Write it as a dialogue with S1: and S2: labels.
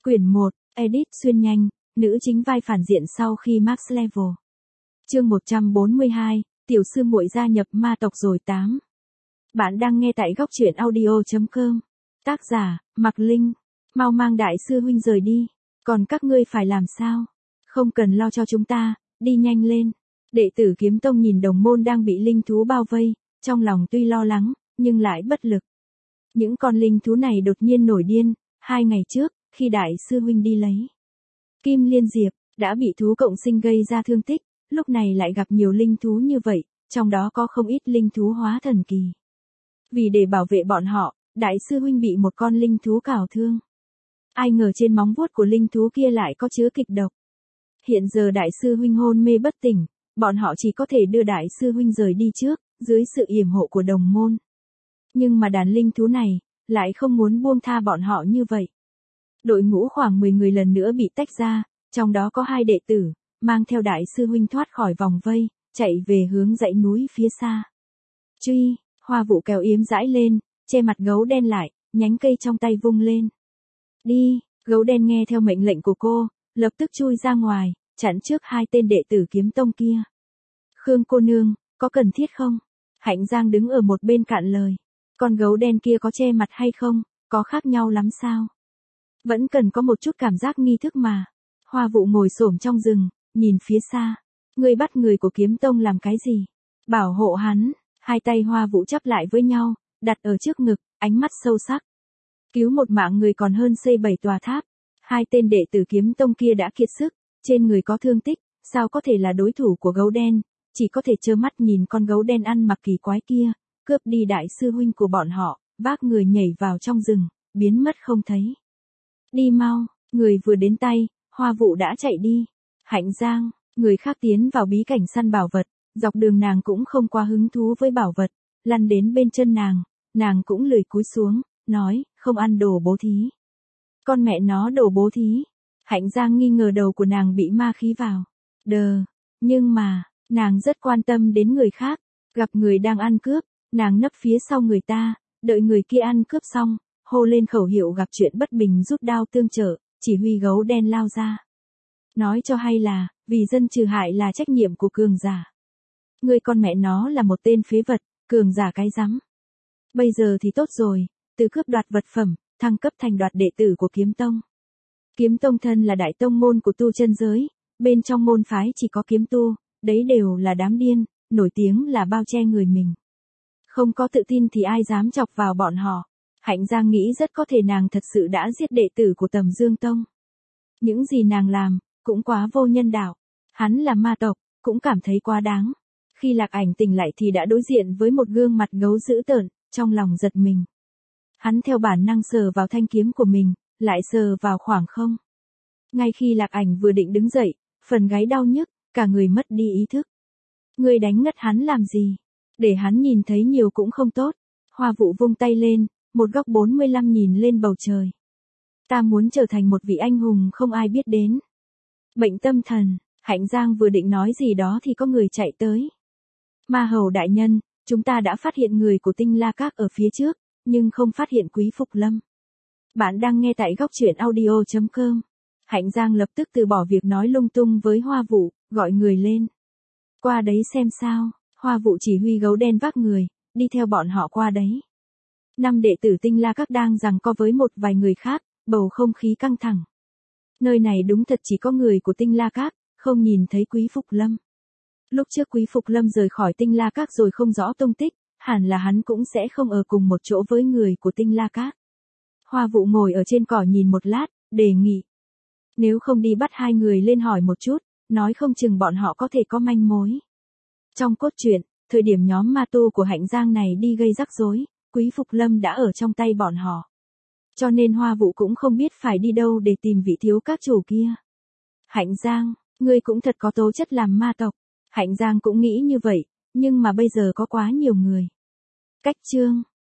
S1: Quyển 1, Edit xuyên nhanh, nữ chính vai phản diện sau khi Max Level. Chương 142, tiểu sư muội gia nhập ma tộc rồi 8. Bạn đang nghe tại góc truyện audio.com. Tác giả, Mạc Linh. Mau mang đại sư huynh rời đi. Còn các ngươi phải làm sao? Không cần lo cho chúng ta, đi nhanh lên. Đệ tử Kiếm Tông nhìn đồng môn đang bị linh thú bao vây, trong lòng tuy lo lắng, nhưng lại bất lực. Những con linh thú này đột nhiên nổi điên, 2 ngày trước, khi đại sư huynh đi lấy Kim Liên Diệp, đã bị thú cộng sinh gây ra thương tích, lúc này lại gặp nhiều linh thú như vậy, trong đó có không ít linh thú hóa thần kỳ. Vì để bảo vệ bọn họ, đại sư huynh bị một con linh thú cào thương. Ai ngờ trên móng vuốt của linh thú kia lại có chứa kịch độc. Hiện giờ đại sư huynh hôn mê bất tỉnh, bọn họ chỉ có thể đưa đại sư huynh rời đi trước, dưới sự yểm hộ của đồng môn. Nhưng mà đàn linh thú này, lại không muốn buông tha bọn họ như vậy. Đội ngũ khoảng 10 người lần nữa bị tách ra, trong đó có 2 đệ tử, mang theo đại sư huynh thoát khỏi vòng vây, chạy về hướng dãy núi phía xa. Truy, Hoa Vũ kéo yếm dãi lên, che mặt gấu đen lại, nhánh cây trong tay vung lên. Đi, gấu đen nghe theo mệnh lệnh của cô, lập tức chui ra ngoài, chặn trước 2 tên đệ tử Kiếm Tông kia. Khương cô nương, có cần thiết không? Hạnh Giang đứng ở một bên cạn lời. Con gấu đen kia có che mặt hay không, có khác nhau lắm sao? Vẫn cần có một chút cảm giác nghi thức mà. Hoa Vũ ngồi xổm trong rừng, nhìn phía xa. Ngươi bắt người của Kiếm Tông làm cái gì? Bảo hộ hắn. 2 tay Hoa Vũ chắp lại với nhau, đặt ở trước ngực, ánh mắt sâu sắc. Cứu một mạng người còn hơn xây 7 tòa tháp. 2 tên đệ tử Kiếm Tông kia đã kiệt sức, trên người có thương tích, sao có thể là đối thủ của gấu đen, chỉ có thể trơ mắt nhìn con gấu đen ăn mặc kỳ quái kia, cướp đi đại sư huynh của bọn họ, vác người nhảy vào trong rừng, biến mất không thấy. Đi mau, người vừa đến tay, Hoa Vũ đã chạy đi. Hạnh Giang, người khác tiến vào bí cảnh săn bảo vật, dọc đường nàng cũng không quá hứng thú với bảo vật, lăn đến bên chân nàng cũng lười cúi xuống, nói, không ăn đồ bố thí. Con mẹ nó đồ bố thí. Hạnh Giang nghi ngờ đầu của nàng bị ma khí vào. Nhưng mà, nàng rất quan tâm đến người khác, gặp người đang ăn cướp, nàng nấp phía sau người ta, đợi người kia ăn cướp xong, hô lên khẩu hiệu gặp chuyện bất bình rút đao tương trợ, chỉ huy gấu đen lao ra. Nói cho hay là, vì dân trừ hại là trách nhiệm của cường giả. Ngươi con mẹ nó là một tên phế vật, cường giả cái rắm. Bây giờ thì tốt rồi, từ cướp đoạt vật phẩm, thăng cấp thành đoạt đệ tử của Kiếm Tông. Kiếm Tông thân là đại tông môn của tu chân giới, bên trong môn phái chỉ có kiếm tu, đấy đều là đám điên, nổi tiếng là bao che người mình. Không có tự tin thì ai dám chọc vào bọn họ. Hạnh Giang nghĩ rất có thể nàng thật sự đã giết đệ tử của Tầm Dương Tông. Những gì nàng làm, cũng quá vô nhân đạo. Hắn là ma tộc, cũng cảm thấy quá đáng. Khi Lạc Ảnh tỉnh lại thì đã đối diện với một gương mặt gấu dữ tợn, trong lòng giật mình. Hắn theo bản năng sờ vào thanh kiếm của mình, lại sờ vào khoảng không. Ngay khi Lạc Ảnh vừa định đứng dậy, phần gáy đau nhức, cả người mất đi ý thức. Ngươi đánh ngất hắn làm gì? Để hắn nhìn thấy nhiều cũng không tốt. Hoa Vũ vung tay lên, một góc 45 nhìn lên bầu trời. Ta muốn trở thành một vị anh hùng không ai biết đến. Bệnh tâm thần, Hạnh Giang vừa định nói gì đó thì có người chạy tới. Ma Hầu đại nhân, chúng ta đã phát hiện người của Tinh La Các ở phía trước, nhưng không phát hiện Quý Phục Lâm. Bạn đang nghe tại góc truyện audio.com. Hạnh Giang lập tức từ bỏ việc nói lung tung với Hoa Vũ, gọi người lên. Qua đấy xem sao. Hoa Vũ chỉ huy gấu đen vác người, đi theo bọn họ qua đấy. 5 đệ tử Tinh La Các đang giằng co với một vài người khác, bầu không khí căng thẳng. Nơi này đúng thật chỉ có người của Tinh La Các, không nhìn thấy Quý Phục Lâm. Lúc trước Quý Phục Lâm rời khỏi Tinh La Các rồi không rõ tung tích, hẳn là hắn cũng sẽ không ở cùng một chỗ với người của Tinh La Các. Hoa Vũ ngồi ở trên cỏ nhìn một lát, đề nghị. Nếu không đi bắt 2 người lên hỏi một chút, nói không chừng bọn họ có thể có manh mối. Trong cốt truyện, thời điểm nhóm ma tu của Hạnh Giang này đi gây rắc rối, Quý Phục Lâm đã ở trong tay bọn họ. Cho nên Hoa Vũ cũng không biết phải đi đâu để tìm vị thiếu các chủ kia. Hạnh Giang, ngươi cũng thật có tố chất làm ma tộc. Hạnh Giang cũng nghĩ như vậy, nhưng mà bây giờ có quá nhiều người. Cách chương.